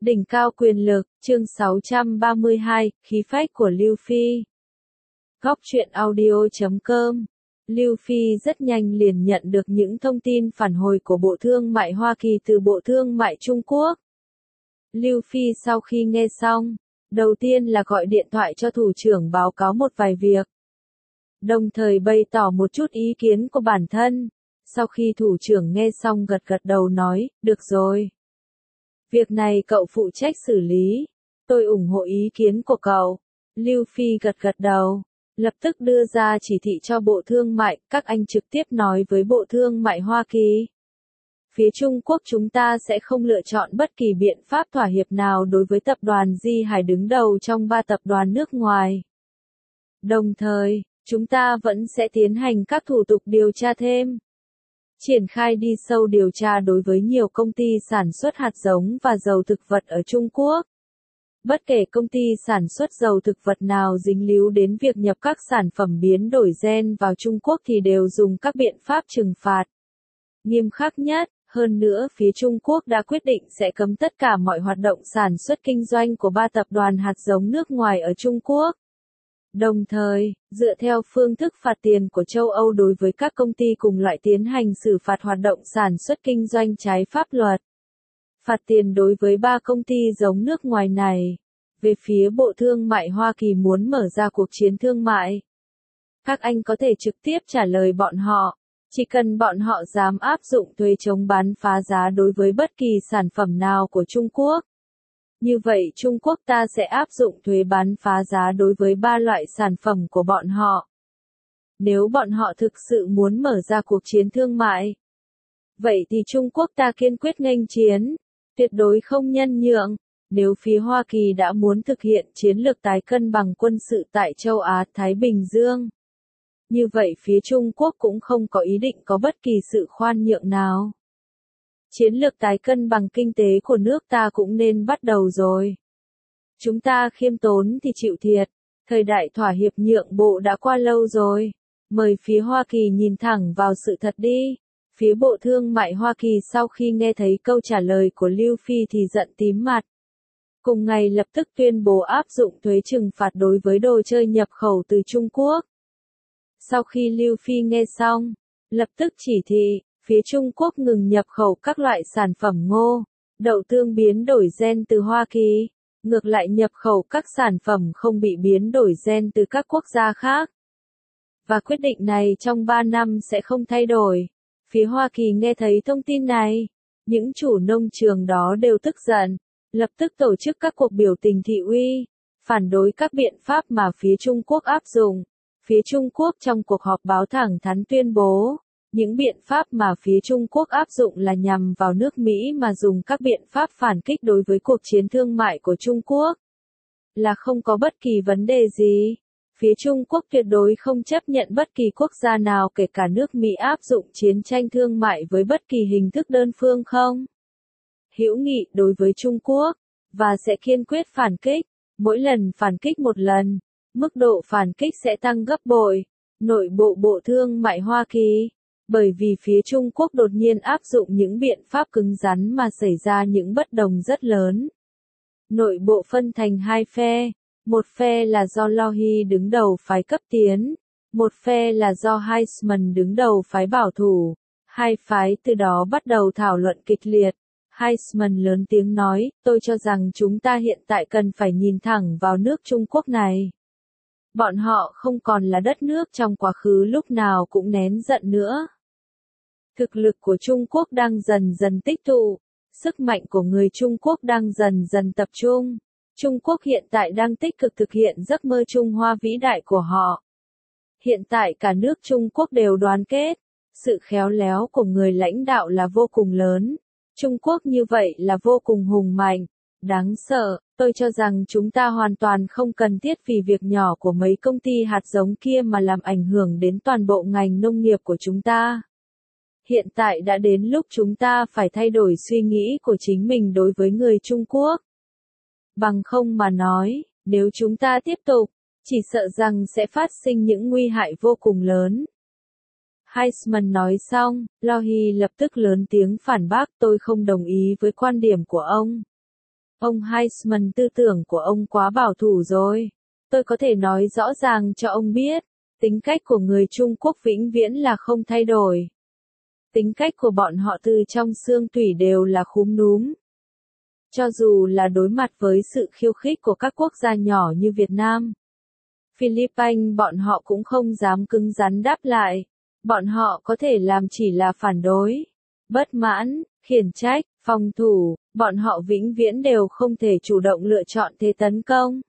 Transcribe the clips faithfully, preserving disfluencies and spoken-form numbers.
Đỉnh cao quyền lực, chương sáu trăm ba mươi hai, khí phách của Lưu Phi. Góc truyện audio chấm com. Lưu Phi rất nhanh liền nhận được những thông tin phản hồi của Bộ Thương mại Hoa Kỳ từ Bộ Thương mại Trung Quốc. Lưu Phi sau khi nghe xong, đầu tiên là gọi điện thoại cho thủ trưởng báo cáo một vài việc. Đồng thời bày tỏ một chút ý kiến của bản thân. Sau khi thủ trưởng nghe xong gật gật đầu nói, được rồi. Việc này cậu phụ trách xử lý. Tôi ủng hộ ý kiến của cậu. Lưu Phi gật gật đầu. Lập tức đưa ra chỉ thị cho Bộ Thương mại, các anh trực tiếp nói với Bộ Thương mại Hoa Kỳ. Phía Trung Quốc chúng ta sẽ không lựa chọn bất kỳ biện pháp thỏa hiệp nào đối với tập đoàn Di Hải đứng đầu trong ba tập đoàn nước ngoài. Đồng thời, chúng ta vẫn sẽ tiến hành các thủ tục điều tra thêm. Triển khai đi sâu điều tra đối với nhiều công ty sản xuất hạt giống và dầu thực vật ở Trung Quốc. Bất kể công ty sản xuất dầu thực vật nào dính líu đến việc nhập các sản phẩm biến đổi gen vào Trung Quốc thì đều dùng các biện pháp trừng phạt nghiêm khắc nhất. Hơn nữa, phía Trung Quốc đã quyết định sẽ cấm tất cả mọi hoạt động sản xuất kinh doanh của ba tập đoàn hạt giống nước ngoài ở Trung Quốc. Đồng thời, dựa theo phương thức phạt tiền của châu Âu đối với các công ty cùng loại tiến hành xử phạt hoạt động sản xuất kinh doanh trái pháp luật. Phạt tiền đối với ba công ty giống nước ngoài này. Về phía Bộ Thương mại Hoa Kỳ muốn mở ra cuộc chiến thương mại. Các anh có thể trực tiếp trả lời bọn họ. Chỉ cần bọn họ dám áp dụng thuế chống bán phá giá đối với bất kỳ sản phẩm nào của Trung Quốc. Như vậy Trung Quốc ta sẽ áp dụng thuế bán phá giá đối với ba loại sản phẩm của bọn họ. Nếu bọn họ thực sự muốn mở ra cuộc chiến thương mại, vậy thì Trung Quốc ta kiên quyết nghênh chiến, tuyệt đối không nhân nhượng. Nếu phía Hoa Kỳ đã muốn thực hiện chiến lược tái cân bằng quân sự tại châu Á-Thái Bình Dương, như vậy phía Trung Quốc cũng không có ý định có bất kỳ sự khoan nhượng nào. Chiến lược tái cân bằng kinh tế của nước ta cũng nên bắt đầu rồi. Chúng ta khiêm tốn thì chịu thiệt, thời đại thỏa hiệp nhượng bộ đã qua lâu rồi. Mời phía Hoa Kỳ nhìn thẳng vào sự thật đi. Phía Bộ Thương mại Hoa Kỳ sau khi nghe thấy câu trả lời của Lưu Phi thì giận tím mặt. Cùng ngày lập tức tuyên bố áp dụng thuế trừng phạt đối với đồ chơi nhập khẩu từ Trung Quốc. Sau khi Lưu Phi nghe xong, lập tức chỉ thị, phía Trung Quốc ngừng nhập khẩu các loại sản phẩm ngô, đậu tương biến đổi gen từ Hoa Kỳ, ngược lại nhập khẩu các sản phẩm không bị biến đổi gen từ các quốc gia khác. Và quyết định này trong ba năm sẽ không thay đổi. Phía Hoa Kỳ nghe thấy thông tin này, những chủ nông trường đó đều tức giận, lập tức tổ chức các cuộc biểu tình thị uy, phản đối các biện pháp mà phía Trung Quốc áp dụng. Phía Trung Quốc trong cuộc họp báo thẳng thắn tuyên bố, những biện pháp mà phía Trung Quốc áp dụng là nhằm vào nước Mỹ mà dùng các biện pháp phản kích đối với cuộc chiến thương mại của Trung Quốc. Là không có bất kỳ vấn đề gì. Phía Trung Quốc tuyệt đối không chấp nhận bất kỳ quốc gia nào kể cả nước Mỹ áp dụng chiến tranh thương mại với bất kỳ hình thức đơn phương không hữu nghị đối với Trung Quốc, và sẽ kiên quyết phản kích. Mỗi lần phản kích một lần, mức độ phản kích sẽ tăng gấp bội. Nội bộ Bộ Thương mại Hoa Kỳ, bởi vì phía Trung Quốc đột nhiên áp dụng những biện pháp cứng rắn mà xảy ra những bất đồng rất lớn. Nội bộ phân thành hai phe, một phe là do Lohi đứng đầu phái cấp tiến, một phe là do Heisman đứng đầu phái bảo thủ. Hai phái từ đó bắt đầu thảo luận kịch liệt. Heisman lớn tiếng nói, tôi cho rằng chúng ta hiện tại cần phải nhìn thẳng vào nước Trung Quốc này. Bọn họ không còn là đất nước trong quá khứ lúc nào cũng nén giận nữa. Thực lực của Trung Quốc đang dần dần tích tụ, sức mạnh của người Trung Quốc đang dần dần tập trung. Trung Quốc hiện tại đang tích cực thực hiện giấc mơ Trung Hoa vĩ đại của họ. Hiện tại cả nước Trung Quốc đều đoàn kết, sự khéo léo của người lãnh đạo là vô cùng lớn. Trung Quốc như vậy là vô cùng hùng mạnh, đáng sợ. Tôi cho rằng chúng ta hoàn toàn không cần thiết vì việc nhỏ của mấy công ty hạt giống kia mà làm ảnh hưởng đến toàn bộ ngành nông nghiệp của chúng ta. Hiện tại đã đến lúc chúng ta phải thay đổi suy nghĩ của chính mình đối với người Trung Quốc. Bằng không mà nói, nếu chúng ta tiếp tục, chỉ sợ rằng sẽ phát sinh những nguy hại vô cùng lớn. Heisman nói xong, Lohi lập tức lớn tiếng phản bác, tôi không đồng ý với quan điểm của ông. Ông Heisman, tư tưởng của ông quá bảo thủ rồi. Tôi có thể nói rõ ràng cho ông biết, tính cách của người Trung Quốc vĩnh viễn là không thay đổi. Tính cách của bọn họ từ trong xương tủy đều là khúm núm. Cho dù là đối mặt với sự khiêu khích của các quốc gia nhỏ như Việt Nam, Philippines, bọn họ cũng không dám cứng rắn đáp lại. Bọn họ có thể làm chỉ là phản đối, bất mãn, khiển trách, phòng thủ, bọn họ vĩnh viễn đều không thể chủ động lựa chọn thế tấn công.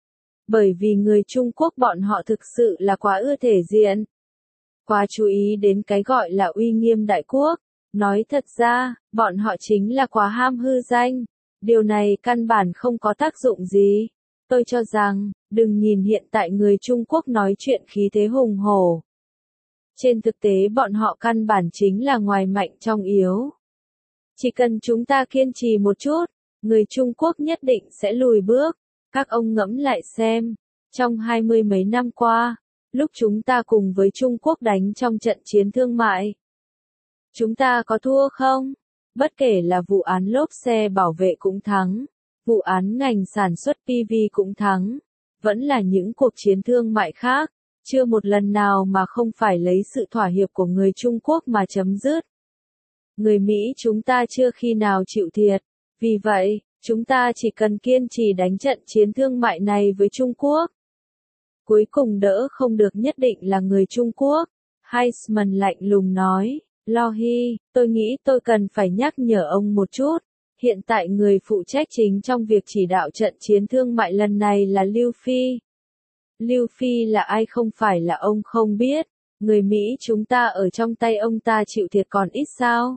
Bởi vì người Trung Quốc bọn họ thực sự là quá ưa thể diện, quá chú ý đến cái gọi là uy nghiêm đại quốc. Nói thật ra, bọn họ chính là quá ham hư danh. Điều này căn bản không có tác dụng gì. Tôi cho rằng, đừng nhìn hiện tại người Trung Quốc nói chuyện khí thế hùng hổ. Trên thực tế bọn họ căn bản chính là ngoài mạnh trong yếu. Chỉ cần chúng ta kiên trì một chút, người Trung Quốc nhất định sẽ lùi bước. Các ông ngẫm lại xem, trong hai mươi mấy năm qua, lúc chúng ta cùng với Trung Quốc đánh trong trận chiến thương mại, chúng ta có thua không? Bất kể là vụ án lốp xe bảo vệ cũng thắng, vụ án ngành sản xuất pê vê cũng thắng, vẫn là những cuộc chiến thương mại khác, chưa một lần nào mà không phải lấy sự thỏa hiệp của người Trung Quốc mà chấm dứt. Người Mỹ chúng ta chưa khi nào chịu thiệt, vì vậy, chúng ta chỉ cần kiên trì đánh trận chiến thương mại này với Trung Quốc. Cuối cùng đỡ không được nhất định là người Trung Quốc. Heisman lạnh lùng nói, Lohi, tôi nghĩ tôi cần phải nhắc nhở ông một chút. Hiện tại người phụ trách chính trong việc chỉ đạo trận chiến thương mại lần này là Lưu Phi. Lưu Phi là ai không phải là ông không biết. Người Mỹ chúng ta ở trong tay ông ta chịu thiệt còn ít sao?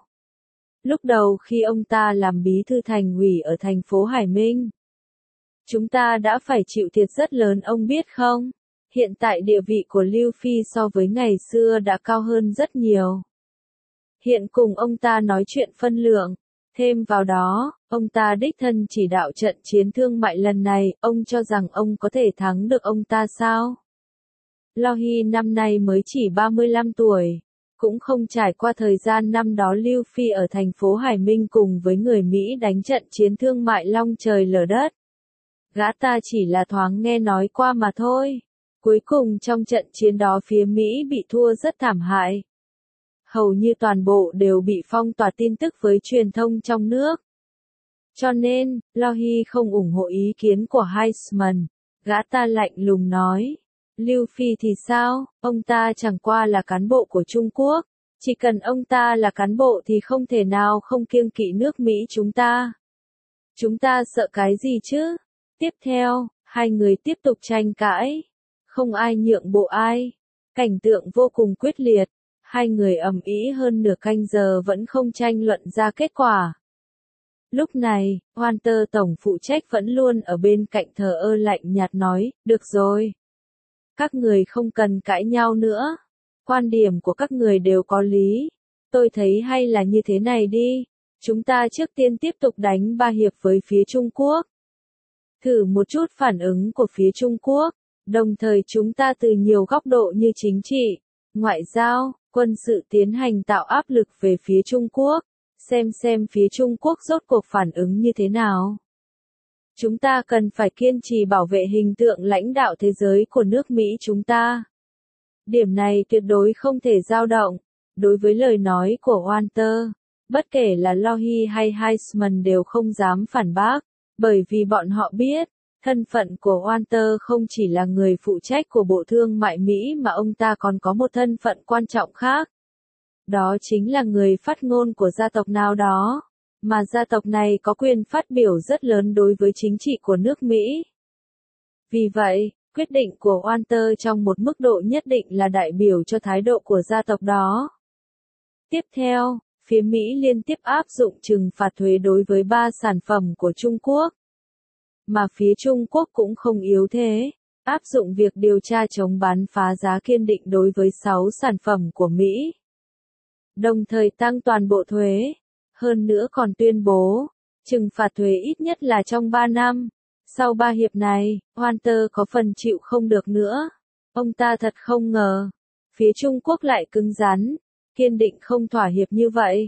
Lúc đầu khi ông ta làm bí thư thành ủy ở thành phố Hải Minh, chúng ta đã phải chịu thiệt rất lớn, ông biết không? Hiện tại địa vị của Lưu Phi so với ngày xưa đã cao hơn rất nhiều. Hiện cùng ông ta nói chuyện phân lượng, thêm vào đó, ông ta đích thân chỉ đạo trận chiến thương mại lần này, ông cho rằng ông có thể thắng được ông ta sao? Lohi năm nay mới chỉ ba mươi lăm tuổi, cũng không trải qua thời gian năm đó Lưu Phi ở thành phố Hải Minh cùng với người Mỹ đánh trận chiến thương mại long trời lở đất. Gã ta chỉ là thoáng nghe nói qua mà thôi. Cuối cùng trong trận chiến đó phía Mỹ bị thua rất thảm hại. Hầu như toàn bộ đều bị phong tỏa tin tức với truyền thông trong nước. Cho nên, Lohi không ủng hộ ý kiến của Heisman. Gã ta lạnh lùng nói. Lưu Phi thì sao, ông ta chẳng qua là cán bộ của Trung Quốc. Chỉ cần ông ta là cán bộ thì không thể nào không kiêng kỵ nước Mỹ chúng ta. Chúng ta sợ cái gì chứ? Tiếp theo, hai người tiếp tục tranh cãi. Không ai nhượng bộ ai. Cảnh tượng vô cùng quyết liệt. Hai người ầm ĩ hơn nửa canh giờ vẫn không tranh luận ra kết quả. Lúc này, Walter tổng phụ trách vẫn luôn ở bên cạnh thờ ơ lạnh nhạt nói, được rồi. Các người không cần cãi nhau nữa. Quan điểm của các người đều có lý. Tôi thấy hay là như thế này đi. Chúng ta trước tiên tiếp tục đánh ba hiệp với phía Trung Quốc. Thử một chút phản ứng của phía Trung Quốc. Đồng thời chúng ta từ nhiều góc độ như chính trị, ngoại giao, quân sự tiến hành tạo áp lực về phía Trung Quốc. Xem xem phía Trung Quốc rốt cuộc phản ứng như thế nào. Chúng ta cần phải kiên trì bảo vệ hình tượng lãnh đạo thế giới của nước Mỹ chúng ta. Điểm này tuyệt đối không thể dao động. Đối với lời nói của Walter, bất kể là Lohi hay Heisman đều không dám phản bác, bởi vì bọn họ biết, thân phận của Walter không chỉ là người phụ trách của Bộ Thương mại Mỹ mà ông ta còn có một thân phận quan trọng khác. Đó chính là người phát ngôn của gia tộc nào đó, mà gia tộc này có quyền phát biểu rất lớn đối với chính trị của nước Mỹ. Vì vậy, quyết định của Walter trong một mức độ nhất định là đại biểu cho thái độ của gia tộc đó. Tiếp theo, phía Mỹ liên tiếp áp dụng trừng phạt thuế đối với ba sản phẩm của Trung Quốc. Mà phía Trung Quốc cũng không yếu thế, áp dụng việc điều tra chống bán phá giá kiên định đối với sáu sản phẩm của Mỹ. Đồng thời tăng toàn bộ thuế, hơn nữa còn tuyên bố, trừng phạt thuế ít nhất là trong ba năm. Sau ba hiệp này, Walter có phần chịu không được nữa. Ông ta thật không ngờ, phía Trung Quốc lại cứng rắn, kiên định không thỏa hiệp như vậy.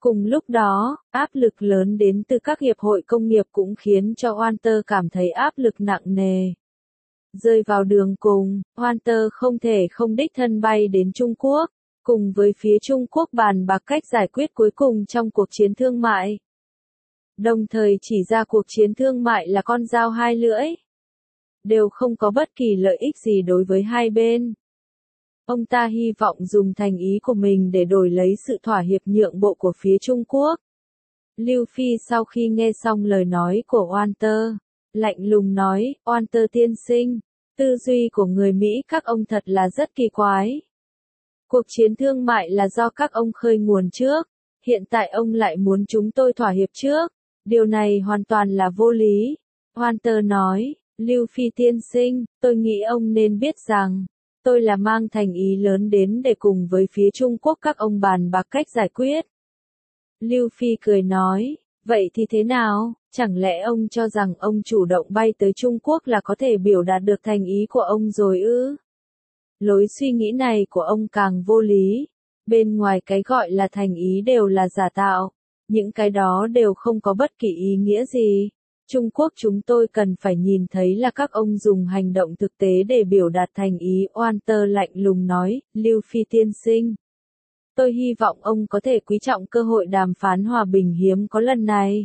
Cùng lúc đó, áp lực lớn đến từ các hiệp hội công nghiệp cũng khiến cho Walter cảm thấy áp lực nặng nề. Rơi vào đường cùng, Walter không thể không đích thân bay đến Trung Quốc, cùng với phía Trung Quốc bàn bạc cách giải quyết cuối cùng trong cuộc chiến thương mại. Đồng thời chỉ ra cuộc chiến thương mại là con dao hai lưỡi. Đều không có bất kỳ lợi ích gì đối với hai bên. Ông ta hy vọng dùng thành ý của mình để đổi lấy sự thỏa hiệp nhượng bộ của phía Trung Quốc. Lưu Phi sau khi nghe xong lời nói của Walter, lạnh lùng nói, Walter tiên sinh, tư duy của người Mỹ các ông thật là rất kỳ quái. Cuộc chiến thương mại là do các ông khơi nguồn trước, hiện tại ông lại muốn chúng tôi thỏa hiệp trước, điều này hoàn toàn là vô lý. Walter nói, Lưu Phi tiên sinh, tôi nghĩ ông nên biết rằng, tôi là mang thành ý lớn đến để cùng với phía Trung Quốc các ông bàn bạc cách giải quyết. Lưu Phi cười nói, vậy thì thế nào, chẳng lẽ ông cho rằng ông chủ động bay tới Trung Quốc là có thể biểu đạt được thành ý của ông rồi ư? Lối suy nghĩ này của ông càng vô lý. Bên ngoài cái gọi là thành ý đều là giả tạo. Những cái đó đều không có bất kỳ ý nghĩa gì. Trung Quốc chúng tôi cần phải nhìn thấy là các ông dùng hành động thực tế để biểu đạt thành ý. Walter lạnh lùng nói, Lưu Phi tiên sinh. Tôi hy vọng ông có thể quý trọng cơ hội đàm phán hòa bình hiếm có lần này.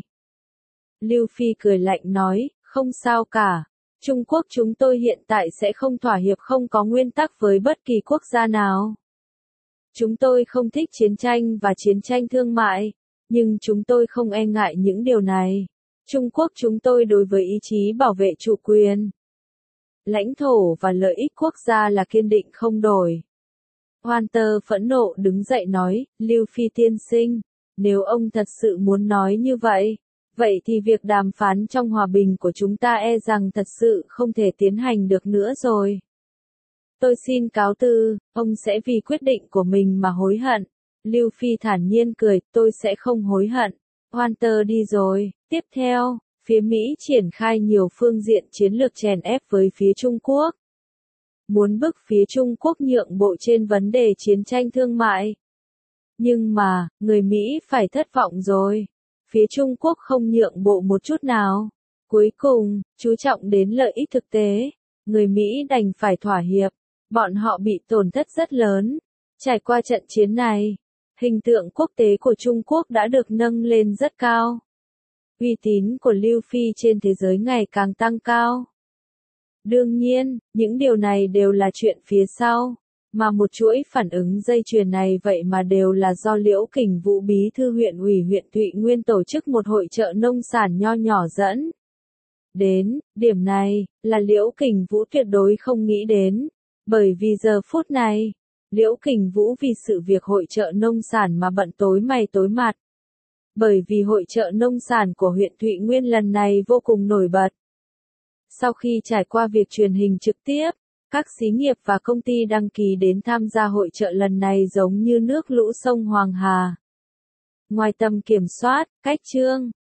Lưu Phi cười lạnh nói, không sao cả. Trung Quốc chúng tôi hiện tại sẽ không thỏa hiệp không có nguyên tắc với bất kỳ quốc gia nào. Chúng tôi không thích chiến tranh và chiến tranh thương mại, nhưng chúng tôi không e ngại những điều này. Trung Quốc chúng tôi đối với ý chí bảo vệ chủ quyền, lãnh thổ và lợi ích quốc gia là kiên định không đổi. Walter phẫn nộ đứng dậy nói, Lưu Phi tiên sinh, nếu ông thật sự muốn nói như vậy, vậy thì việc đàm phán trong hòa bình của chúng ta e rằng thật sự không thể tiến hành được nữa rồi. Tôi xin cáo từ, ông sẽ vì quyết định của mình mà hối hận. Lưu Phi thản nhiên cười, tôi sẽ không hối hận. Walter đi rồi. Tiếp theo, phía Mỹ triển khai nhiều phương diện chiến lược chèn ép với phía Trung Quốc. Muốn bức phía Trung Quốc nhượng bộ trên vấn đề chiến tranh thương mại. Nhưng mà, người Mỹ phải thất vọng rồi. Phía Trung Quốc không nhượng bộ một chút nào. Cuối cùng, chú trọng đến lợi ích thực tế. Người Mỹ đành phải thỏa hiệp. Bọn họ bị tổn thất rất lớn. Trải qua trận chiến này, hình tượng quốc tế của Trung Quốc đã được nâng lên rất cao. Uy tín của Lưu Phi trên thế giới ngày càng tăng cao. Đương nhiên, những điều này đều là chuyện phía sau, mà một chuỗi phản ứng dây chuyền này vậy mà đều là do Liễu Kình Vũ bí thư huyện ủy huyện Thụy Nguyên tổ chức một hội chợ nông sản nho nhỏ dẫn. Đến, điểm này, là Liễu Kình Vũ tuyệt đối không nghĩ đến, bởi vì giờ phút này, Liễu Kình Vũ vì sự việc hội chợ nông sản mà bận tối mày tối mặt. Bởi vì hội chợ nông sản của huyện Thụy Nguyên lần này vô cùng nổi bật. Sau khi trải qua việc truyền hình trực tiếp, các xí nghiệp và công ty đăng ký đến tham gia hội chợ lần này giống như nước lũ sông Hoàng Hà. Ngoài tầm kiểm soát, cách chương,